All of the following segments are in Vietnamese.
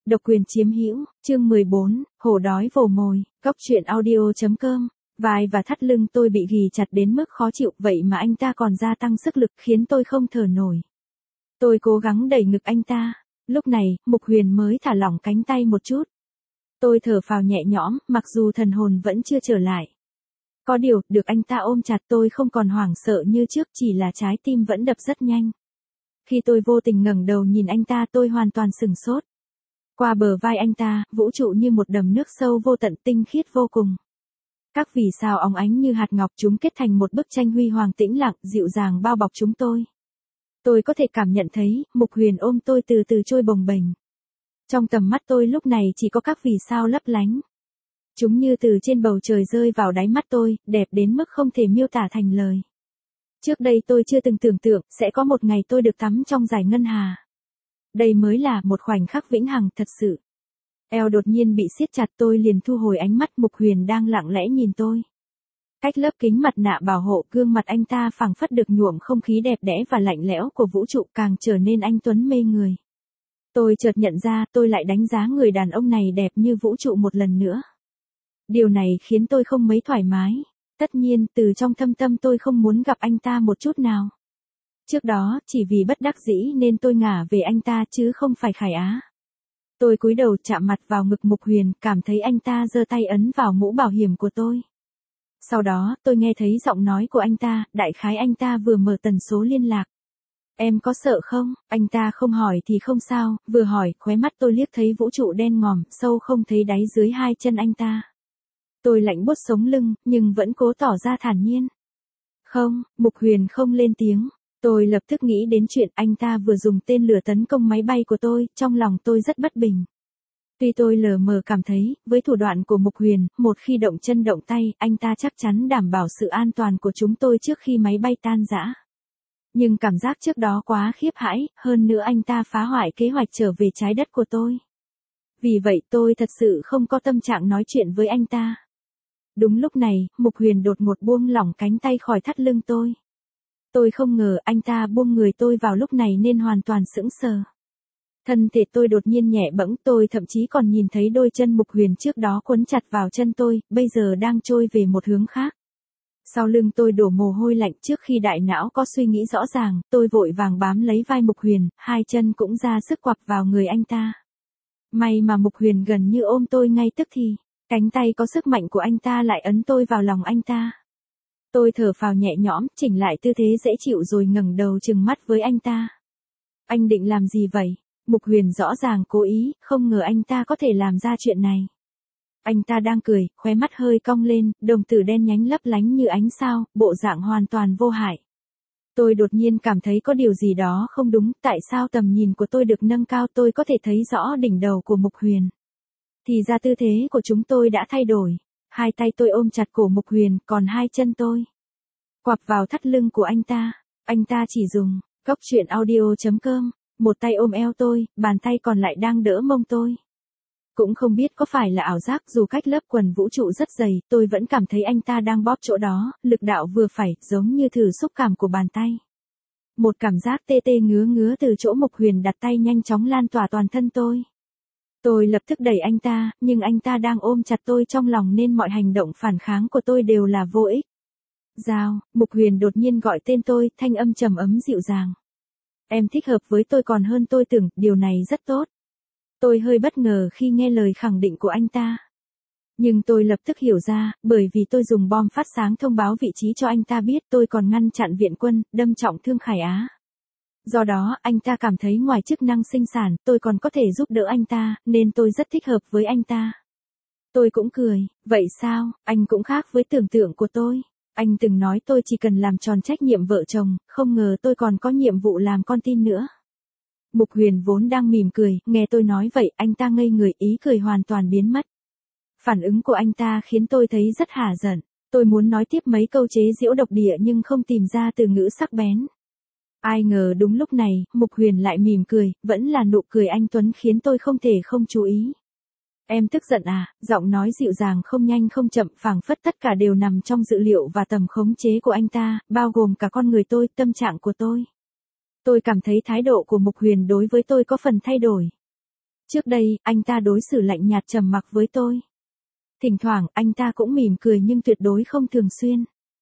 Độc quyền chiếm hữu, chương 14, hổ đói vồ mồi, góc truyện audio.com. Vai và thắt lưng tôi bị ghì chặt đến mức khó chịu, vậy mà anh ta còn gia tăng sức lực khiến tôi không thở nổi. Tôi cố gắng đẩy ngực anh ta. Lúc này, Mục Huyền mới thả lỏng cánh tay một chút. Tôi thở phào nhẹ nhõm, mặc dù thần hồn vẫn chưa trở lại. Có điều, được anh ta ôm chặt tôi không còn hoảng sợ như trước, chỉ là trái tim vẫn đập rất nhanh. Khi tôi vô tình ngẩng đầu nhìn anh ta, tôi hoàn toàn sửng sốt. Qua bờ vai anh ta, vũ trụ như một đầm nước sâu vô tận, tinh khiết vô cùng. Các vì sao óng ánh như hạt ngọc, chúng kết thành một bức tranh huy hoàng tĩnh lặng, dịu dàng bao bọc chúng tôi. Tôi có thể cảm nhận thấy, Mục Huyền ôm tôi từ từ trôi bồng bềnh. Trong tầm mắt tôi lúc này chỉ có các vì sao lấp lánh. Chúng như từ trên bầu trời rơi vào đáy mắt tôi, đẹp đến mức không thể miêu tả thành lời. Trước đây tôi chưa từng tưởng tượng, sẽ có một ngày tôi được tắm trong dải ngân hà. Đây mới là một khoảnh khắc vĩnh hằng thật sự. Eo đột nhiên bị siết chặt, tôi liền thu hồi ánh mắt. Mục Huyền đang lặng lẽ nhìn tôi. Cách lớp kính mặt nạ bảo hộ, gương mặt anh ta phảng phất được nhuộm không khí đẹp đẽ và lạnh lẽo của vũ trụ, càng trở nên anh tuấn mê người. Tôi chợt nhận ra tôi lại đánh giá người đàn ông này đẹp như vũ trụ một lần nữa. Điều này khiến tôi không mấy thoải mái. Tất nhiên, từ trong thâm tâm tôi không muốn gặp anh ta một chút nào. Trước đó, chỉ vì bất đắc dĩ nên tôi ngả về anh ta chứ không phải Khải Á. Tôi cúi đầu chạm mặt vào ngực Mục Huyền, cảm thấy anh ta giơ tay ấn vào mũ bảo hiểm của tôi. Sau đó, tôi nghe thấy giọng nói của anh ta, đại khái anh ta vừa mở tần số liên lạc. Em có sợ không? Anh ta không hỏi thì không sao, vừa hỏi, khóe mắt tôi liếc thấy vũ trụ đen ngòm, sâu không thấy đáy dưới hai chân anh ta. Tôi lạnh buốt sống lưng, nhưng vẫn cố tỏ ra thản nhiên. Không, Mục Huyền không lên tiếng. Tôi lập tức nghĩ đến chuyện anh ta vừa dùng tên lửa tấn công máy bay của tôi, trong lòng tôi rất bất bình. Tuy tôi lờ mờ cảm thấy, với thủ đoạn của Mục Huyền, một khi động chân động tay, anh ta chắc chắn đảm bảo sự an toàn của chúng tôi trước khi máy bay tan rã. Nhưng cảm giác trước đó quá khiếp hãi, hơn nữa anh ta phá hoại kế hoạch trở về trái đất của tôi. Vì vậy tôi thật sự không có tâm trạng nói chuyện với anh ta. Đúng lúc này, Mục Huyền đột ngột buông lỏng cánh tay khỏi thắt lưng tôi. Tôi không ngờ anh ta buông người tôi vào lúc này nên hoàn toàn sững sờ. Thân thể tôi đột nhiên nhẹ bẫng, tôi thậm chí còn nhìn thấy đôi chân Mục Huyền trước đó quấn chặt vào chân tôi, bây giờ đang trôi về một hướng khác. Sau lưng tôi đổ mồ hôi lạnh, trước khi đại não có suy nghĩ rõ ràng, tôi vội vàng bám lấy vai Mục Huyền, hai chân cũng ra sức quặp vào người anh ta. May mà Mục Huyền gần như ôm tôi ngay tức thì, cánh tay có sức mạnh của anh ta lại ấn tôi vào lòng anh ta. Tôi thở phào nhẹ nhõm, chỉnh lại tư thế dễ chịu rồi ngẩng đầu trừng mắt với anh ta. Anh định làm gì vậy? Mục Huyền rõ ràng cố ý, không ngờ anh ta có thể làm ra chuyện này. Anh ta đang cười, khóe mắt hơi cong lên, đồng tử đen nhánh lấp lánh như ánh sao, bộ dạng hoàn toàn vô hại. Tôi đột nhiên cảm thấy có điều gì đó không đúng, tại sao tầm nhìn của tôi được nâng cao, tôi có thể thấy rõ đỉnh đầu của Mục Huyền. Thì ra tư thế của chúng tôi đã thay đổi. Hai tay tôi ôm chặt cổ Mục Huyền, còn hai chân tôi quặp vào thắt lưng của anh ta. Anh ta chỉ dùng góc truyện audio.com, một tay ôm eo tôi, bàn tay còn lại đang đỡ mông tôi. Cũng không biết có phải là ảo giác, dù cách lớp quần vũ trụ rất dày, tôi vẫn cảm thấy anh ta đang bóp chỗ đó, lực đạo vừa phải, giống như thử xúc cảm của bàn tay. Một cảm giác tê tê ngứa ngứa từ chỗ Mục Huyền đặt tay nhanh chóng lan tỏa toàn thân tôi. Tôi lập tức đẩy anh ta, nhưng anh ta đang ôm chặt tôi trong lòng nên mọi hành động phản kháng của tôi đều là vô ích. Giao, Mục Huyền đột nhiên gọi tên tôi, thanh âm trầm ấm dịu dàng. Em thích hợp với tôi còn hơn tôi tưởng, điều này rất tốt. Tôi hơi bất ngờ khi nghe lời khẳng định của anh ta. Nhưng tôi lập tức hiểu ra, bởi vì tôi dùng bom phát sáng thông báo vị trí cho anh ta biết, tôi còn ngăn chặn viện quân, đâm trọng thương Khải Á. Do đó, anh ta cảm thấy ngoài chức năng sinh sản, tôi còn có thể giúp đỡ anh ta, nên tôi rất thích hợp với anh ta. Tôi cũng cười, vậy sao, anh cũng khác với tưởng tượng của tôi. Anh từng nói tôi chỉ cần làm tròn trách nhiệm vợ chồng, không ngờ tôi còn có nhiệm vụ làm con tin nữa. Mục Huyền vốn đang mỉm cười, nghe tôi nói vậy, anh ta ngây người, ý cười hoàn toàn biến mất. Phản ứng của anh ta khiến tôi thấy rất hả giận. Tôi muốn nói tiếp mấy câu chế giễu độc địa nhưng không tìm ra từ ngữ sắc bén. Ai ngờ đúng lúc này, Mục Huyền lại mỉm cười, vẫn là nụ cười anh tuấn khiến tôi không thể không chú ý. Em tức giận à? Giọng nói dịu dàng không nhanh không chậm, phảng phất tất cả đều nằm trong dự liệu và tầm khống chế của anh ta, bao gồm cả con người tôi, tâm trạng của tôi. Tôi cảm thấy thái độ của Mục Huyền đối với tôi có phần thay đổi. Trước đây, anh ta đối xử lạnh nhạt trầm mặc với tôi. Thỉnh thoảng, anh ta cũng mỉm cười nhưng tuyệt đối không thường xuyên.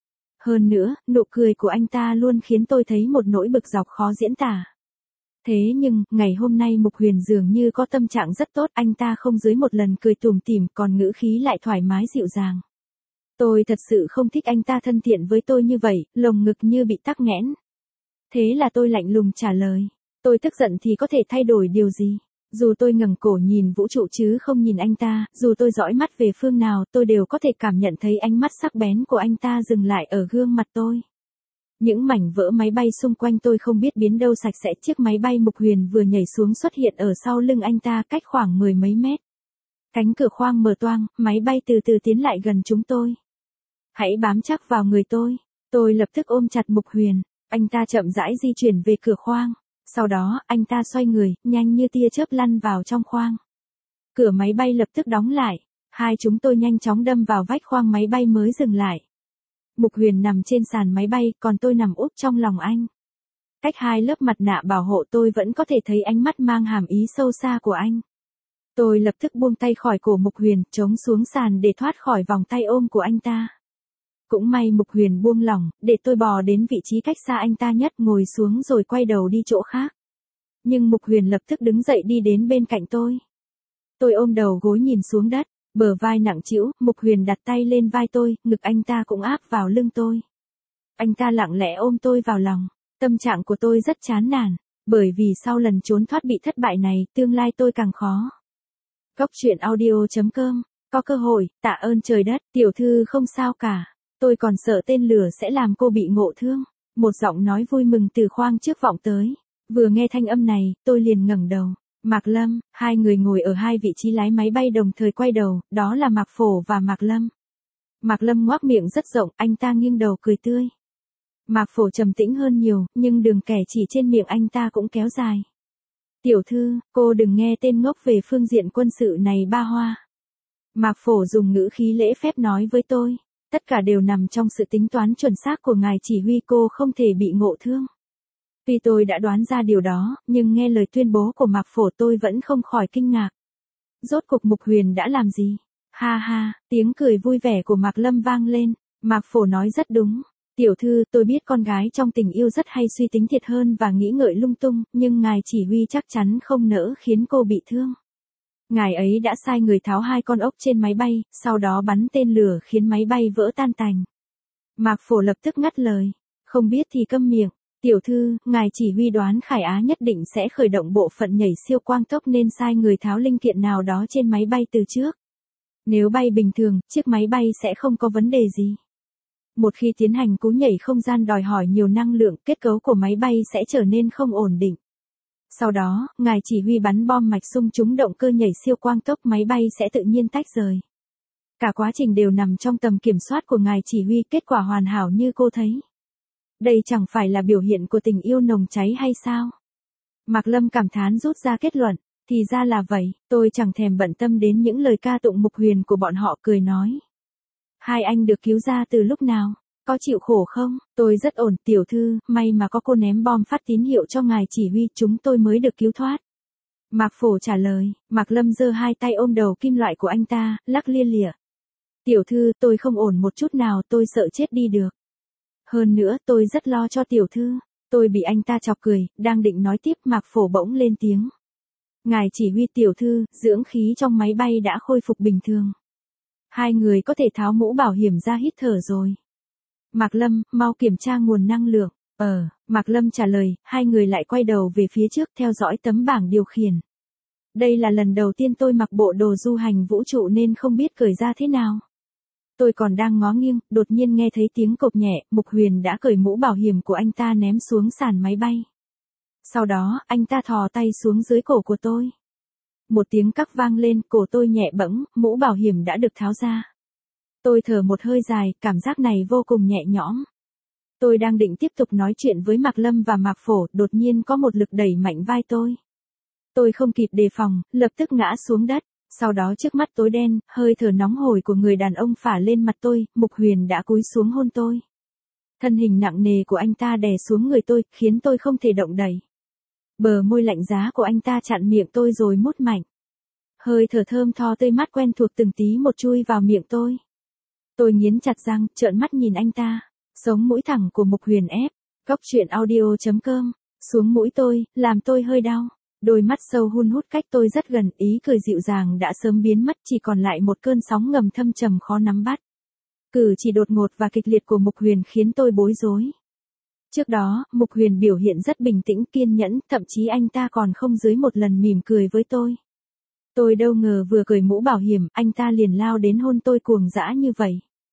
Hơn nữa, nụ cười của anh ta luôn khiến tôi thấy một nỗi bực dọc khó diễn tả. Thế nhưng, ngày hôm nay Mục Huyền dường như có tâm trạng rất tốt, anh ta không dưới một lần cười tủm tỉm, còn ngữ khí lại thoải mái dịu dàng. Tôi thật sự không thích anh ta thân thiện với tôi như vậy, lồng ngực như bị tắc nghẽn. Thế là tôi lạnh lùng trả lời. Tôi tức giận thì có thể thay đổi điều gì? Dù tôi ngẩng cổ nhìn vũ trụ chứ không nhìn anh ta, dù tôi dõi mắt về phương nào, tôi đều có thể cảm nhận thấy ánh mắt sắc bén của anh ta dừng lại ở gương mặt tôi. Những mảnh vỡ máy bay xung quanh tôi không biết biến đâu sạch sẽ. Chiếc máy bay Mục Huyền vừa nhảy xuống xuất hiện ở sau lưng anh ta cách khoảng 10 mấy mét. Cánh cửa khoang mở toang, máy bay từ từ tiến lại gần chúng tôi. Hãy bám chắc vào người tôi. Tôi lập tức ôm chặt Mục Huyền. Anh ta chậm rãi di chuyển về cửa khoang. Sau đó, anh ta xoay người, nhanh như tia chớp lăn vào trong khoang. Cửa máy bay lập tức đóng lại. Hai chúng tôi nhanh chóng đâm vào vách khoang máy bay mới dừng lại. Mục Huyền nằm trên sàn máy bay, còn tôi nằm úp trong lòng anh. Cách hai lớp mặt nạ bảo hộ tôi vẫn có thể thấy ánh mắt mang hàm ý sâu xa của anh. Tôi lập tức buông tay khỏi cổ Mục Huyền, chống xuống sàn để thoát khỏi vòng tay ôm của anh ta. Cũng may Mục Huyền buông lỏng, để tôi bò đến vị trí cách xa anh ta nhất, ngồi xuống rồi quay đầu đi chỗ khác. Nhưng Mục Huyền lập tức đứng dậy đi đến bên cạnh tôi. Tôi ôm đầu gối nhìn xuống đất, bờ vai nặng trĩu, Mục Huyền đặt tay lên vai tôi, ngực anh ta cũng áp vào lưng tôi. Anh ta lặng lẽ ôm tôi vào lòng. Tâm trạng của tôi rất chán nản, bởi vì sau lần trốn thoát bị thất bại này, tương lai tôi càng khó. Góc truyện audio.com, có cơ hội, tạ ơn trời đất, tiểu thư không sao cả. Tôi còn sợ tên lửa sẽ làm cô bị ngộ thương. Một giọng nói vui mừng từ khoang trước vọng tới. Vừa nghe thanh âm này, tôi liền ngẩng đầu. Mạc Lâm, hai người ngồi ở hai vị trí lái máy bay đồng thời quay đầu, đó là Mạc Phổ và Mạc Lâm. Mạc Lâm ngoác miệng rất rộng, anh ta nghiêng đầu cười tươi. Mạc Phổ trầm tĩnh hơn nhiều, nhưng đường kẻ chỉ trên miệng anh ta cũng kéo dài. Tiểu thư, cô đừng nghe tên ngốc về phương diện quân sự này ba hoa. Mạc Phổ dùng ngữ khí lễ phép nói với tôi. Tất cả đều nằm trong sự tính toán chuẩn xác của ngài chỉ huy, cô không thể bị ngộ thương. Tuy tôi đã đoán ra điều đó, nhưng nghe lời tuyên bố của Mạc Phổ tôi vẫn không khỏi kinh ngạc. Rốt cuộc Mục Huyền đã làm gì? Ha ha, tiếng cười vui vẻ của Mạc Lâm vang lên. Mạc Phổ nói rất đúng. Tiểu thư, tôi biết con gái trong tình yêu rất hay suy tính thiệt hơn và nghĩ ngợi lung tung, nhưng ngài chỉ huy chắc chắn không nỡ khiến cô bị thương. Ngài ấy đã sai người tháo hai con ốc trên máy bay, sau đó bắn tên lửa khiến máy bay vỡ tan tành. Mạc Phổ lập tức ngắt lời. Không biết thì câm miệng. Tiểu thư, ngài chỉ huy đoán Khải Á nhất định sẽ khởi động bộ phận nhảy siêu quang tốc nên sai người tháo linh kiện nào đó trên máy bay từ trước. Nếu bay bình thường, chiếc máy bay sẽ không có vấn đề gì. Một khi tiến hành cú nhảy không gian đòi hỏi nhiều năng lượng, kết cấu của máy bay sẽ trở nên không ổn định. Sau đó, ngài chỉ huy bắn bom mạch xung trúng động cơ nhảy siêu quang tốc, máy bay sẽ tự nhiên tách rời. Cả quá trình đều nằm trong tầm kiểm soát của ngài chỉ huy, kết quả hoàn hảo như cô thấy. Đây chẳng phải là biểu hiện của tình yêu nồng cháy hay sao? Mạc Lâm cảm thán rút ra kết luận, thì ra là vậy, tôi chẳng thèm bận tâm đến những lời ca tụng Mục Huyền của bọn họ, cười nói. Hai anh được cứu ra từ lúc nào? Có chịu khổ không? Tôi rất ổn, tiểu thư, may mà có cô ném bom phát tín hiệu cho ngài chỉ huy, chúng tôi mới được cứu thoát. Mạc Phổ trả lời. Mạc Lâm giơ hai tay ôm đầu kim loại của anh ta, lắc lia lịa. Tiểu thư, tôi không ổn một chút nào, tôi sợ chết đi được. Hơn nữa, tôi rất lo cho tiểu thư. Tôi bị anh ta chọc cười, đang định nói tiếp, Mạc Phổ bỗng lên tiếng. Ngài chỉ huy, tiểu thư, dưỡng khí trong máy bay đã khôi phục bình thường. Hai người có thể tháo mũ bảo hiểm ra hít thở rồi. Mạc Lâm, mau kiểm tra nguồn năng lượng. Mạc Lâm trả lời, hai người lại quay đầu về phía trước theo dõi tấm bảng điều khiển. Đây là lần đầu tiên tôi mặc bộ đồ du hành vũ trụ nên không biết cởi ra thế nào. Tôi còn đang ngó nghiêng, đột nhiên nghe thấy tiếng cộp nhẹ, Mục Huyền đã cởi mũ bảo hiểm của anh ta ném xuống sàn máy bay. Sau đó, anh ta thò tay xuống dưới cổ của tôi. Một tiếng cắc vang lên, cổ tôi nhẹ bẫng, mũ bảo hiểm đã được tháo ra. Tôi thở một hơi dài, cảm giác này vô cùng nhẹ nhõm. Tôi đang định tiếp tục nói chuyện với Mạc Lâm và Mạc Phổ, đột nhiên có một lực đẩy mạnh vai tôi. Tôi không kịp đề phòng, lập tức ngã xuống đất. Sau đó trước mắt tối đen, hơi thở nóng hổi của người đàn ông phả lên mặt tôi, Mục Huyền đã cúi xuống hôn tôi. Thân hình nặng nề của anh ta đè xuống người tôi, khiến tôi không thể động đậy. Bờ môi lạnh giá của anh ta chặn miệng tôi rồi mút mạnh. Hơi thở thơm tho tươi mát quen thuộc từng tí một chui vào miệng tôi. Tôi nghiến chặt răng, trợn mắt nhìn anh ta. Sống mũi thẳng của Mục Huyền ép. Góc truyện audio.com. Xuống mũi tôi, làm tôi hơi đau. Đôi mắt sâu hun hút cách tôi rất gần, ý cười dịu dàng đã sớm biến mất, chỉ còn lại một cơn sóng ngầm thâm trầm khó nắm bắt. Cử chỉ đột ngột và kịch liệt của Mục Huyền khiến tôi bối rối. Trước đó, Mục Huyền biểu hiện rất bình tĩnh kiên nhẫn, thậm chí anh ta còn không dưới một lần mỉm cười với tôi. Tôi đâu ngờ vừa cởi mũ bảo hiểm, anh ta liền lao đến hôn tôi cuồng dã như vậy.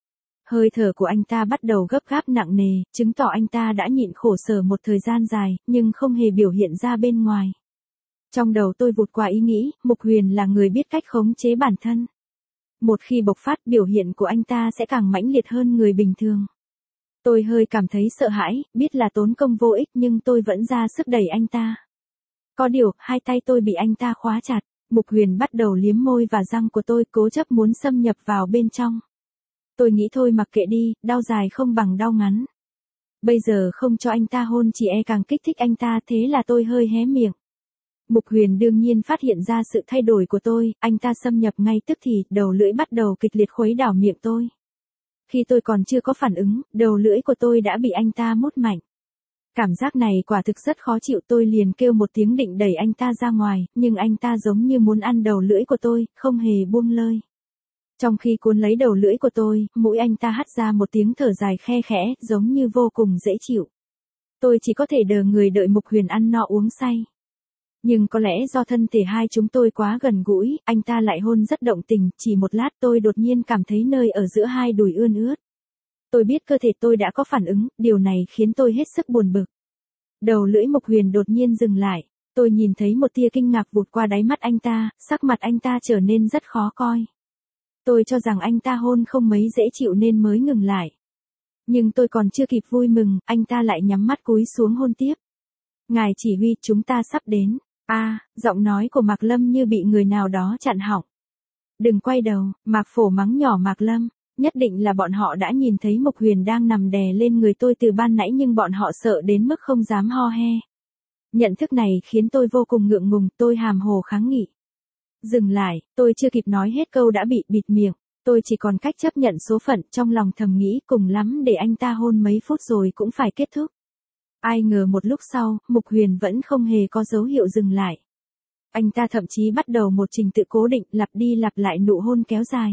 Hơi thở của anh ta bắt đầu gấp gáp nặng nề, chứng tỏ anh ta đã nhịn khổ sở một thời gian dài, nhưng không hề biểu hiện ra bên ngoài. Trong đầu tôi vụt qua ý nghĩ, Mục Huyền là người biết cách khống chế bản thân. Một khi bộc phát, biểu hiện của anh ta sẽ càng mãnh liệt hơn người bình thường. Tôi hơi cảm thấy sợ hãi, biết là tốn công vô ích nhưng tôi vẫn ra sức đẩy anh ta. Có điều, hai tay tôi bị anh ta khóa chặt. Mục Huyền bắt đầu liếm môi và răng của tôi, cố chấp muốn xâm nhập vào bên trong. Tôi nghĩ thôi mặc kệ đi, đau dài không bằng đau ngắn. Bây giờ không cho anh ta hôn chỉ e càng kích thích anh ta, thế là tôi hơi hé miệng. Mục Huyền đương nhiên phát hiện ra sự thay đổi của tôi, anh ta xâm nhập ngay tức thì, đầu lưỡi bắt đầu kịch liệt khuấy đảo miệng tôi. Khi tôi còn chưa có phản ứng, đầu lưỡi của tôi đã bị anh ta mút mạnh. Cảm giác này quả thực rất khó chịu, tôi liền kêu một tiếng định đẩy anh ta ra ngoài, nhưng anh ta giống như muốn ăn đầu lưỡi của tôi, không hề buông lơi. Trong khi cuốn lấy đầu lưỡi của tôi, mũi anh ta hắt ra một tiếng thở dài khe khẽ, giống như vô cùng dễ chịu. Tôi chỉ có thể đờ người đợi Mục Huyền ăn no uống say. Nhưng có lẽ do thân thể hai chúng tôi quá gần gũi, anh ta lại hôn rất động tình, chỉ một lát tôi đột nhiên cảm thấy nơi ở giữa hai đùi ươn ướt. Tôi biết cơ thể tôi đã có phản ứng, điều này khiến tôi hết sức buồn bực. Đầu lưỡi Mục Huyền đột nhiên dừng lại, tôi nhìn thấy một tia kinh ngạc vụt qua đáy mắt anh ta, sắc mặt anh ta trở nên rất khó coi. Tôi cho rằng anh ta hôn không mấy dễ chịu nên mới ngừng lại. Nhưng tôi còn chưa kịp vui mừng, anh ta lại nhắm mắt cúi xuống hôn tiếp. Ngài chỉ huy, chúng ta sắp đến. Giọng nói của Mạc Lâm như bị người nào đó chặn họng. Đừng quay đầu, Mạc Phổ mắng nhỏ Mạc Lâm. Nhất định là bọn họ đã nhìn thấy Mục Huyền đang nằm đè lên người tôi từ ban nãy nhưng bọn họ sợ đến mức không dám ho he. Nhận thức này khiến tôi vô cùng ngượng ngùng, tôi hàm hồ kháng nghị. Dừng lại, tôi chưa kịp nói hết câu đã bị bịt miệng, tôi chỉ còn cách chấp nhận số phận, trong lòng thầm nghĩ cùng lắm để anh ta hôn mấy phút rồi cũng phải kết thúc. Ai ngờ một lúc sau, Mục Huyền vẫn không hề có dấu hiệu dừng lại. Anh ta thậm chí bắt đầu một trình tự cố định, lặp đi lặp lại nụ hôn kéo dài.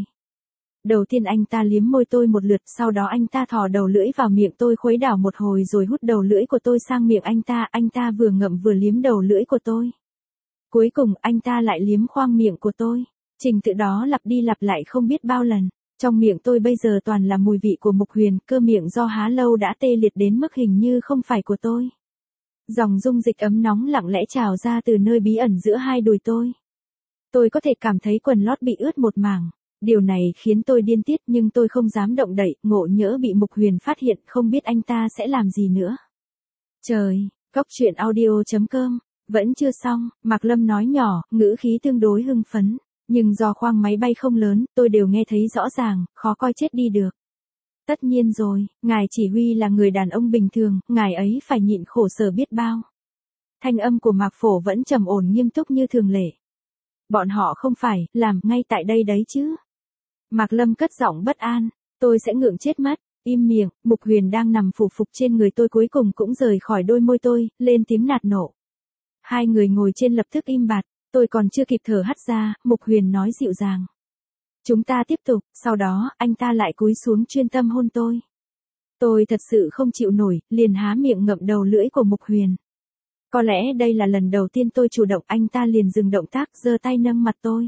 Đầu tiên anh ta liếm môi tôi một lượt, sau đó anh ta thò đầu lưỡi vào miệng tôi khuấy đảo một hồi rồi hút đầu lưỡi của tôi sang miệng anh ta vừa ngậm vừa liếm đầu lưỡi của tôi. Cuối cùng anh ta lại liếm khoang miệng của tôi. Trình tự đó lặp đi lặp lại không biết bao lần. Trong miệng tôi bây giờ toàn là mùi vị của Mục Huyền, cơ miệng do há lâu đã tê liệt đến mức hình như không phải của tôi. Dòng dung dịch ấm nóng lặng lẽ trào ra từ nơi bí ẩn giữa hai đùi tôi. Tôi có thể cảm thấy quần lót bị ướt một mảng. Điều này khiến tôi điên tiết nhưng tôi không dám động đậy, ngộ nhỡ bị Mục Huyền phát hiện không biết anh ta sẽ làm gì nữa. Trời, góc truyện audio.com, vẫn chưa xong, Mạc Lâm nói nhỏ, ngữ khí tương đối hưng phấn. Nhưng do khoang máy bay không lớn, tôi đều nghe thấy rõ ràng, khó coi chết đi được. Tất nhiên rồi, ngài chỉ huy là người đàn ông bình thường, ngài ấy phải nhịn khổ sở biết bao. Thanh âm của Mạc Phổ vẫn trầm ổn nghiêm túc như thường lệ. Bọn họ không phải, làm ngay tại đây đấy chứ. Mạc Lâm cất giọng bất an, tôi sẽ ngượng chết mất, im miệng, Mục Huyền đang nằm phủ phục trên người tôi cuối cùng cũng rời khỏi đôi môi tôi, lên tiếng nạt nộ. Hai người ngồi trên lập tức im bặt, tôi còn chưa kịp thở hắt ra, Mục Huyền nói dịu dàng. Chúng ta tiếp tục, sau đó, anh ta lại cúi xuống chuyên tâm hôn tôi. Tôi thật sự không chịu nổi, liền há miệng ngậm đầu lưỡi của Mục Huyền. Có lẽ đây là lần đầu tiên tôi chủ động, anh ta liền dừng động tác, giơ tay nâng mặt tôi.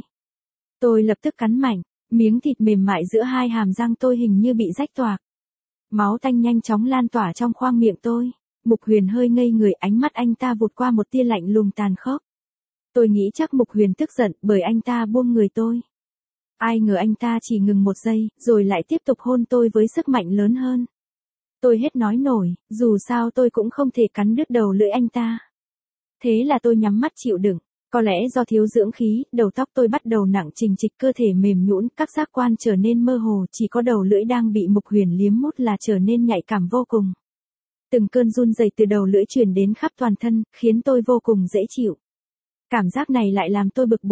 Tôi lập tức cắn mạnh, miếng thịt mềm mại giữa hai hàm răng tôi hình như bị rách toạc. Máu tanh nhanh chóng lan tỏa trong khoang miệng tôi. Mục Huyền hơi ngây người, ánh mắt anh ta vụt qua một tia lạnh lùng tàn khốc. Tôi nghĩ chắc Mục Huyền tức giận bởi anh ta buông người tôi. Ai ngờ anh ta chỉ ngừng một giây, rồi lại tiếp tục hôn tôi với sức mạnh lớn hơn. Tôi hết nói nổi, dù sao tôi cũng không thể cắn đứt đầu lưỡi anh ta. Thế là tôi nhắm mắt chịu đựng. Có lẽ do thiếu dưỡng khí, đầu tóc tôi bắt đầu nặng trịch trịch, cơ thể mềm nhũn, các giác quan trở nên mơ hồ, chỉ có đầu lưỡi đang bị Mục Huyền liếm mút là trở nên nhạy cảm vô cùng. Từng cơn run rẩy từ đầu lưỡi truyền đến khắp toàn thân, khiến tôi vô cùng dễ chịu. Cảm giác này lại làm tôi bực bội.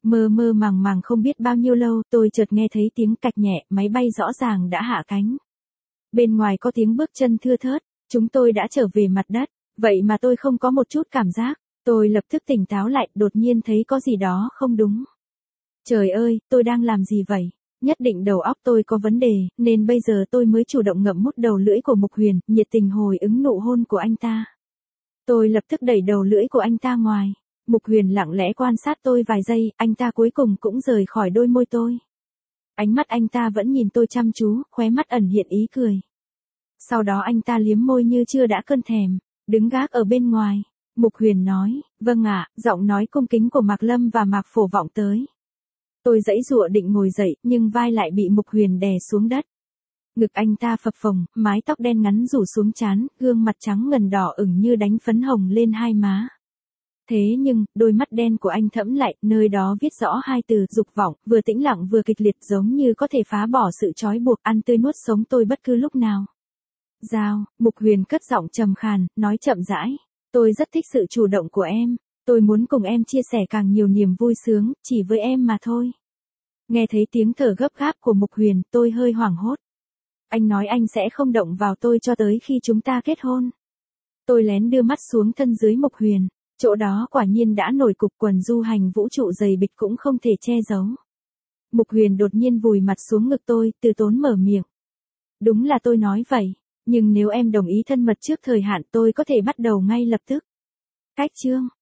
Mơ mơ màng màng không biết bao nhiêu lâu, tôi chợt nghe thấy tiếng cạch nhẹ, máy bay rõ ràng đã hạ cánh. Bên ngoài có tiếng bước chân thưa thớt, chúng tôi đã trở về mặt đất, vậy mà tôi không có một chút cảm giác. Tôi lập tức tỉnh táo lại, đột nhiên thấy có gì đó không đúng. Trời ơi, tôi đang làm gì vậy? Nhất định đầu óc tôi có vấn đề, nên bây giờ tôi mới chủ động ngậm mút đầu lưỡi của Mục Huyền, nhiệt tình hồi ứng nụ hôn của anh ta. Tôi lập tức đẩy đầu lưỡi của anh ta ngoài. Mục Huyền lặng lẽ quan sát tôi vài giây, anh ta cuối cùng cũng rời khỏi đôi môi tôi. Ánh mắt anh ta vẫn nhìn tôi chăm chú, khóe mắt ẩn hiện ý cười. Sau đó anh ta liếm môi như chưa đã cơn thèm, đứng gác ở bên ngoài. Mục Huyền nói, vâng ạ, giọng nói cung kính của Mạc Lâm và Mạc Phổ vọng tới. Tôi giãy giụa định ngồi dậy, nhưng vai lại bị Mục Huyền đè xuống đất. Ngực anh ta phập phồng, mái tóc đen ngắn rủ xuống trán, gương mặt trắng ngần đỏ ửng như đánh phấn hồng lên hai má. Thế nhưng, đôi mắt đen của anh thẫm lại, nơi đó viết rõ hai từ, dục vọng, vừa tĩnh lặng vừa kịch liệt giống như có thể phá bỏ sự trói buộc, ăn tươi nuốt sống tôi bất cứ lúc nào. Giao, Mục Huyền cất giọng trầm khàn, nói chậm rãi. Tôi rất thích sự chủ động của em. Tôi muốn cùng em chia sẻ càng nhiều niềm vui sướng, chỉ với em mà thôi. Nghe thấy tiếng thở gấp gáp của Mục Huyền, tôi hơi hoảng hốt. Anh nói anh sẽ không động vào tôi cho tới khi chúng ta kết hôn. Tôi lén đưa mắt xuống thân dưới Mục Huyền. Chỗ đó quả nhiên đã nổi cục, quần du hành vũ trụ dày bịch cũng không thể che giấu. Mục Huyền đột nhiên vùi mặt xuống ngực tôi, từ tốn mở miệng. Đúng là tôi nói vậy, nhưng nếu em đồng ý thân mật trước thời hạn tôi có thể bắt đầu ngay lập tức. Cách chương